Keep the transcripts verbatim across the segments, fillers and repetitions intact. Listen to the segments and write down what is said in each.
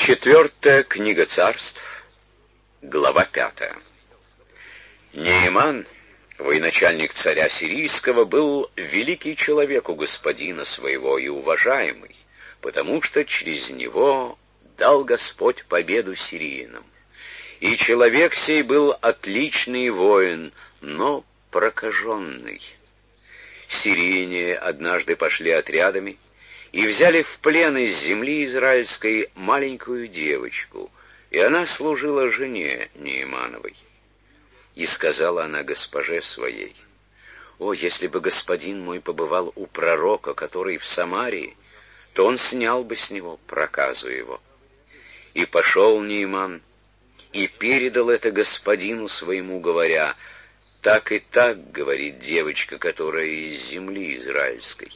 Четвертая книга царств, глава пятая. Нееман, военачальник царя сирийского, был великий человек у господина своего и уважаемый, потому что через него дал Господь победу сириянам. И человек сей был отличный воин, но прокаженный. Сирияне однажды пошли отрядами и взяли в плен из земли израильской маленькую девочку, и она служила жене Неемановой. И сказала она госпоже своей: «О, если бы господин мой побывал у пророка, который в Самарии, то он снял бы с него проказу его». И пошел Нееман и передал это господину своему, говоря: «Так и так говорит девочка, которая из земли израильской».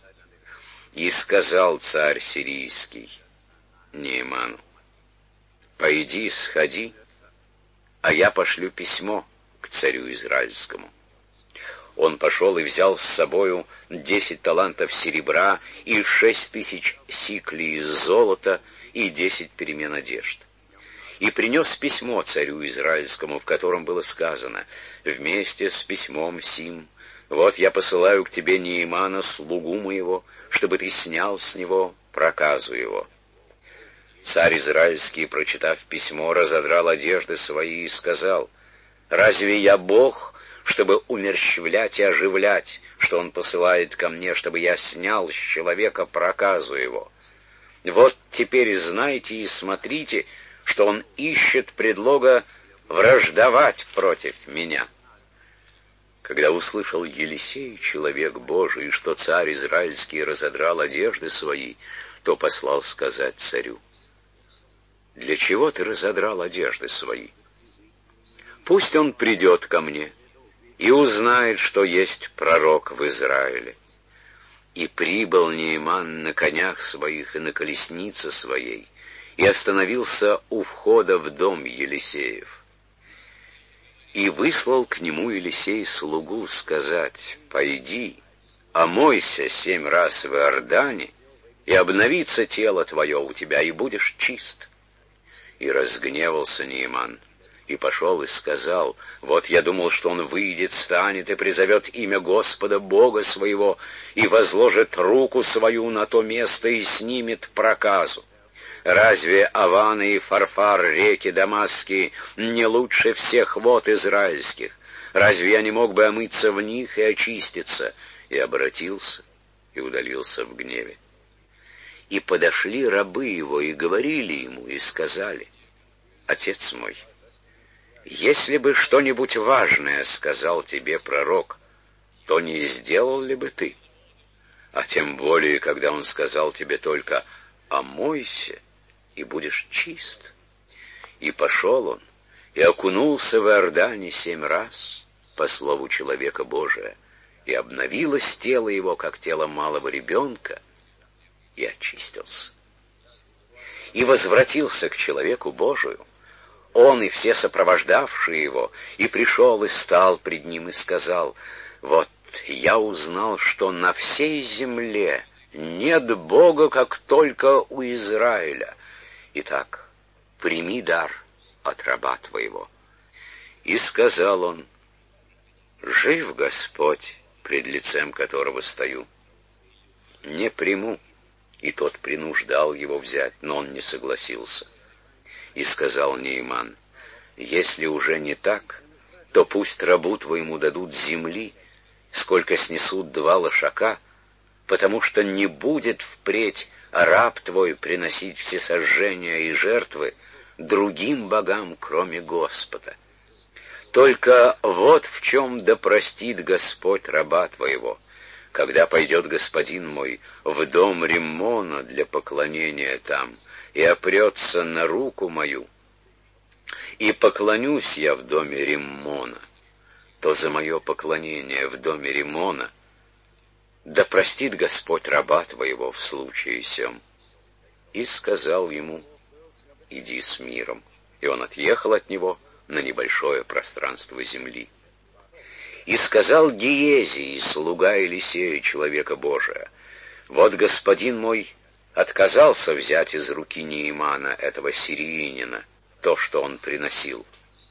И сказал царь сирийский Нееману: «Пойди, сходи, а я пошлю письмо к царю израильскому». Он пошел и взял с собою десять талантов серебра и шесть тысяч сиклей из золота и десять перемен одежд. И принес письмо царю израильскому, в котором было сказано: «Вместе с письмом сим вот я посылаю к тебе Неемана, слугу моего, чтобы ты снял с него проказу его». Царь израильский, прочитав письмо, разодрал одежды свои и сказал: «Разве я Бог, чтобы умерщвлять и оживлять, что он посылает ко мне, чтобы я снял с человека проказу его? Вот теперь знайте и смотрите, что он ищет предлога враждовать против меня». Когда услышал Елисей, человек Божий, что царь израильский разодрал одежды свои, то послал сказать царю: «Для чего ты разодрал одежды свои? Пусть он придет ко мне и узнает, что есть пророк в Израиле». И прибыл Нееман на конях своих и на колеснице своей, и остановился у входа в дом Елисеев. И выслал к нему Елисей слугу сказать: «Пойди, омойся семь раз в Иордане, и обновится тело твое у тебя, и будешь чист». И разгневался Нееман, и пошел и сказал: «Вот я думал, что он выйдет, станет и призовет имя Господа Бога своего, и возложит руку свою на то место и снимет проказу. Разве Аваны и Фарфар, реки Дамасские, не лучше всех вод израильских? Разве я не мог бы омыться в них и очиститься?» И обратился, и удалился в гневе. И подошли рабы его, и говорили ему, и сказали: «Отец мой, если бы что-нибудь важное сказал тебе пророк, то не сделал ли бы ты? А тем более, когда он сказал тебе только: омойся, и будешь чист». И пошел он, и окунулся в Иордане семь раз, по слову человека Божия, и обновилось тело его, как тело малого ребенка, и очистился. И возвратился к человеку Божию, он и все сопровождавшие его, и пришел и стал пред ним, и сказал: «Вот я узнал, что на всей земле нет Бога, как только у Израиля. Итак, прими дар от раба твоего». И сказал он: «Жив Господь, пред лицем которого стою, не приму». И тот принуждал его взять, но он не согласился. И сказал Нееман: «Если уже не так, то пусть рабу твоему дадут земли, сколько снесут два лошака, потому что не будет впредь раб твой приносить всесожжения и жертвы другим богам, кроме Господа. Только вот в чем да простит Господь раба твоего, когда пойдет господин мой в дом Риммона для поклонения там, и опрется на руку мою, и поклонюсь я в доме Риммона, то за мое поклонение в доме Риммона да простит Господь раба твоего в случае сем». И сказал ему: «Иди с миром». И он отъехал от него на небольшое пространство земли. И сказал Гиезий, слуга Елисея, человека Божия: «Вот господин мой отказался взять из руки Неймана, этого сириянина, то, что он приносил.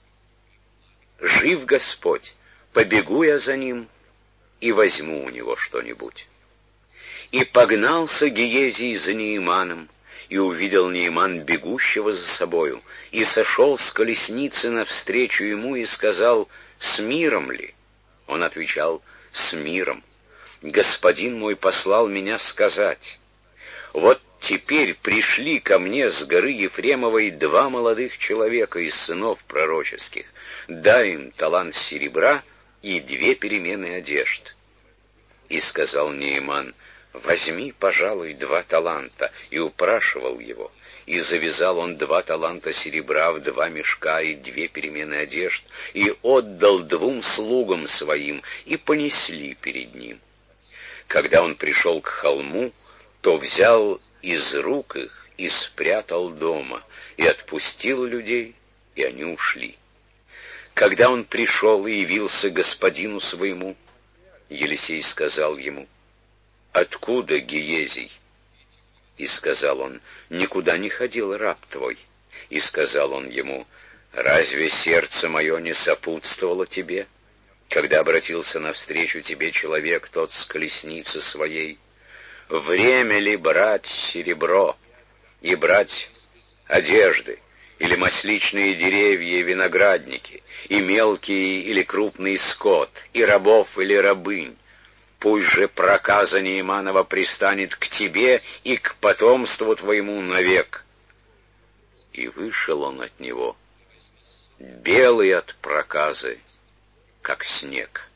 Жив Господь, побегу я за ним и возьму у него что-нибудь. И погнался Гиезий за Нейманом, и увидел Нейман бегущего за собою, и сошел с колесницы навстречу ему и сказал: «С миром ли?» Он отвечал: «С миром. Господин мой послал меня сказать: вот теперь пришли ко мне с горы Ефремовой два молодых человека из сынов пророческих, дай им талант серебра и две перемены одежд». И сказал Нейман: «Возьми, пожалуй, два таланта», и упрашивал его. И завязал он два таланта серебра в два мешка и две перемены одежд, и отдал двум слугам своим, и понесли перед ним. Когда он пришел к холму, то взял из рук их и спрятал дома, и отпустил людей, и они ушли. Когда он пришел и явился господину своему, Елисей сказал ему: «Откуда Гиезий?» И сказал он: «Никуда не ходил раб твой». И сказал он ему: «Разве сердце мое не сопутствовало тебе, когда обратился навстречу тебе человек тот с колесницы своей? Время ли брать серебро и брать одежды, или масличные деревья и виноградники, и мелкий или крупный скот, и рабов или рабынь? Пусть же проказа Нейманова пристанет к тебе и к потомству твоему навек». И вышел он от него, белый от проказы, как снег.